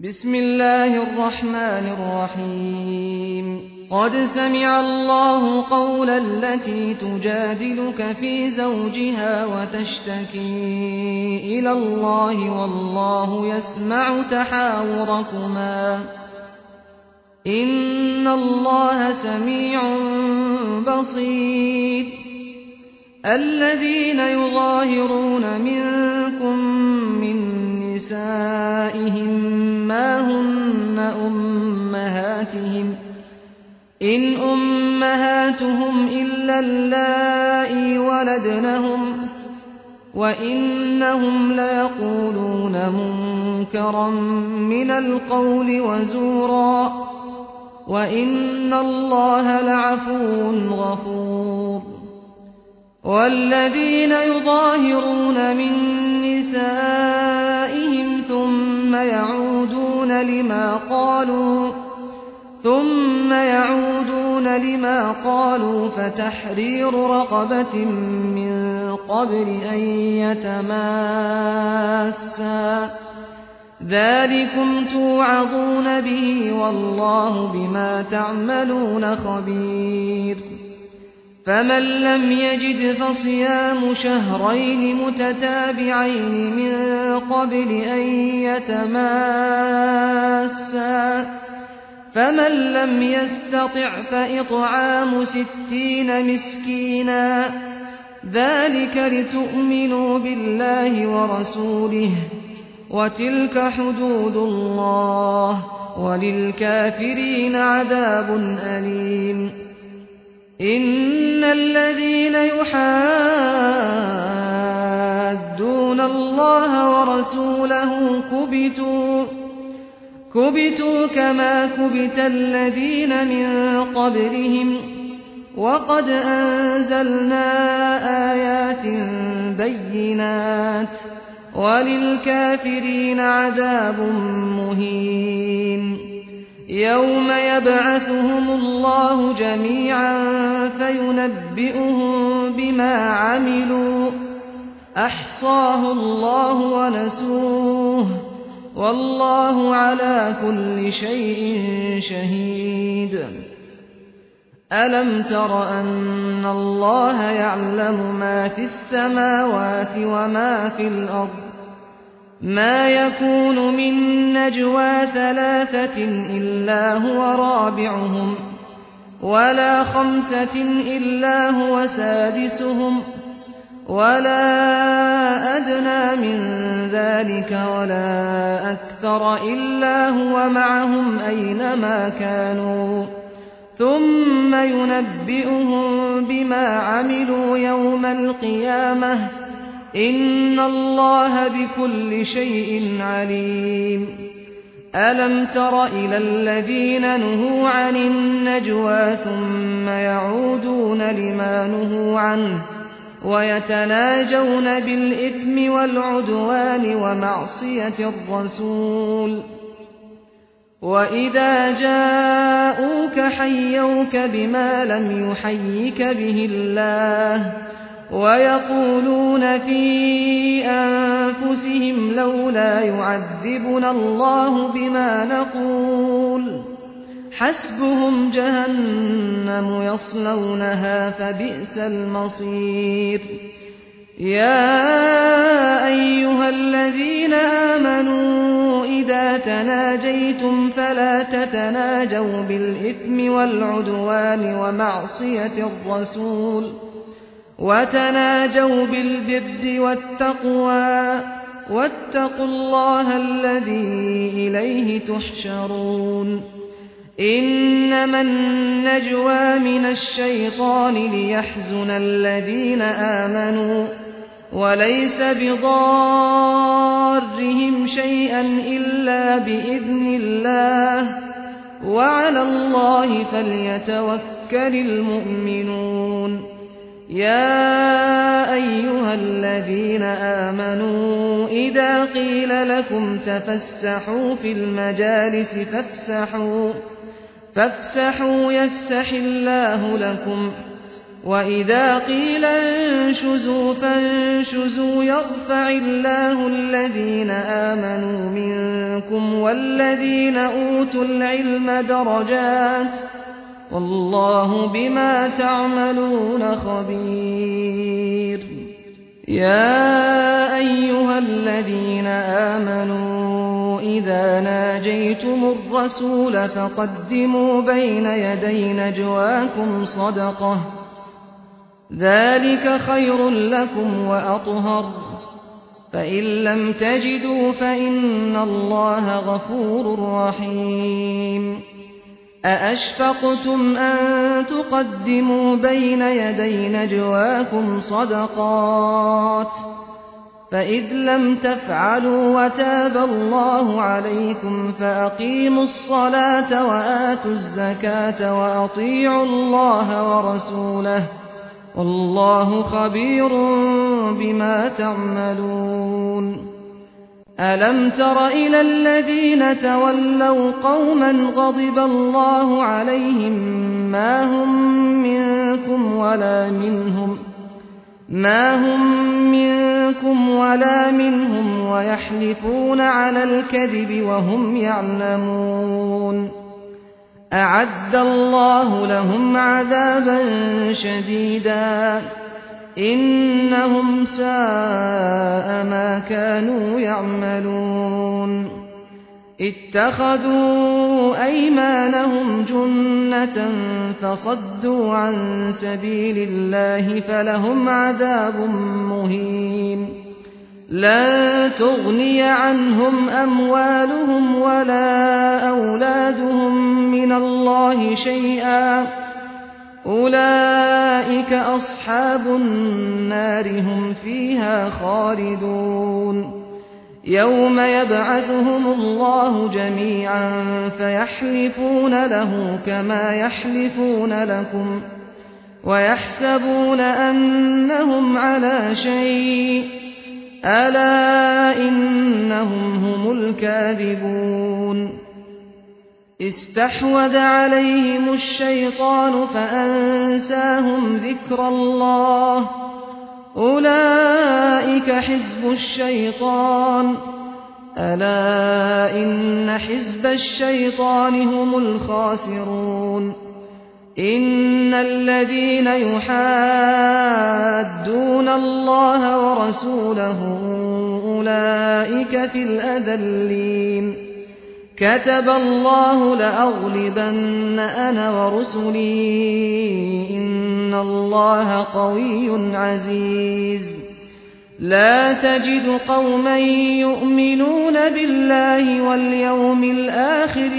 بسم الله الرحمن الرحيم قد سمع الله قول التي تجادلك في زوجها وتشتكي إلى الله والله يسمع تحاوركما إن الله سميع بصير الذين يظاهرون منكم من نسائهم ما هن أمهاتهم إن أمهاتهم إلا اللائي ولدنهم وإنهم ليقولون منكرا من القول وزورا وإن الله لعفو غفور والذين يظاهرون من نسائهم ثم يعودون لما قالوا فتحرير رقبة من قبل أن يتماسا ذلكم توعظون به والله بما تعملون خبير فمن لم يجد فصيام شهرين متتابعين من قبل أن يتماسا فمن لم يستطع فإطعام 60 مسكينا ذلك لتؤمنوا بالله ورسوله وتلك حدود الله وللكافرين عذاب أليم إن الذين يحادون الله ورسوله كبتوا كما كبت الذين من قبلهم وقد أنزلنا آيات بينات وللكافرين عذاب مهين يوم يبعثهم الله جميعا فينبئهم بما عملوا أحصاه الله ونسوه والله على كل شيء شهيد ألم تر أن الله يعلم ما في السماوات وما في الأرض ما يكون من نجوى 3 إلا هو رابعهم ولا 5 إلا هو سادسهم ولا أدنى من ذلك ولا أكثر إلا هو معهم أينما كانوا ثم ينبئهم بما عملوا يوم القيامة إن الله بكل شيء عليم ألم تر إلى الذين نهوا عن النجوى ثم يعودون لما نهوا عنه ويتناجون بالإثم والعدوان ومعصية الرسول وإذا جاءوك حيوك بما لم يحيك به الله ويقولون في أنفسهم لولا يعذبنا الله بما نقول حسبهم جهنم يصلونها فبئس المصير يا أيها الذين آمنوا إذا تناجيتم فلا تتناجوا بالإثم والعدوان ومعصية الرسول وتناجوا بالبر والتقوى واتقوا الله الذي إليه تحشرون إنما النجوى من الشيطان ليحزن الذين آمنوا وليس بضارهم شيئا إلا بإذن الله وعلى الله فليتوكل المؤمنون يا أيها الذين آمنوا إذا قيل لكم تفسحوا في المجالس فافسحوا يفسح الله لكم وإذا قيل انشزوا فانشزوا يرفع الله الذين آمنوا منكم والذين أوتوا العلم درجات والله بما تعملون خبير. يا أيها الذين آمنوا إذا ناجيتم الرسول فقدموا بين يدي نجواكم صدقة ذلك خير لكم وأطهر فإن لم تجدوا فإن الله غفور رحيم. أأشفقتم أن تقدموا بين يدي نجواكم صدقات فإذ لم تفعلوا وتاب الله عليكم فأقيموا الصلاة وآتوا الزكاة وأطيعوا الله ورسوله والله خبير بما تعملون. ألم تر إلى الذين تولوا قوما غضب الله عليهم ما هم منكم ولا منهم ويحلفون على الكذب وهم يعلمون. أعد الله لهم عذابا شديدا إنهم ساء ما كانوا يعملون. اتخذوا أيمانهم جنة فصدوا عن سبيل الله فلهم عذاب مهين. لا تغني عنهم أموالهم ولا أولادهم من الله شيئا أولئك أصحاب النار هم فيها خالدون. يوم يبعثهم الله جميعا فيحلفون له كما يحلفون لكم ويحسبون أنهم على شيء ألا إنهم هم الكاذبون. استحوذ عليهم الشيطان فأنساهم ذكر الله أولئك حزب الشيطان ألا إن حزب الشيطان هم الخاسرون. إن الذين يحادون الله ورسوله أولئك في الأذلين. كتب الله لأغلبن أنا ورسلي إن الله قوي عزيز. لا تجد قوما يؤمنون بالله واليوم الآخر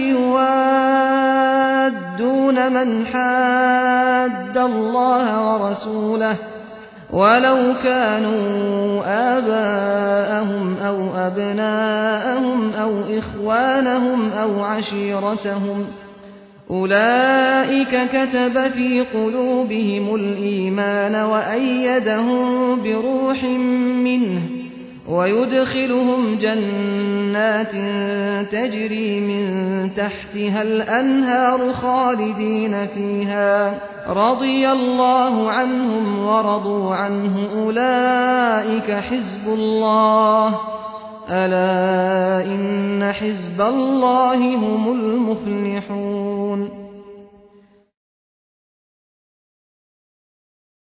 يوادون من حاد الله ورسوله ولو كانوا آباءهم أو أبناءهم أو إخوانهم أو عشيرتهم أولئك كتب في قلوبهم الإيمان وأيدهم بروح منه ويدخلهم جنات تجري من تحتها الأنهار خالدين فيها رضي الله عنهم ورضوا عنه أولئك حزب الله ألا إن حزب الله هم المفلحون.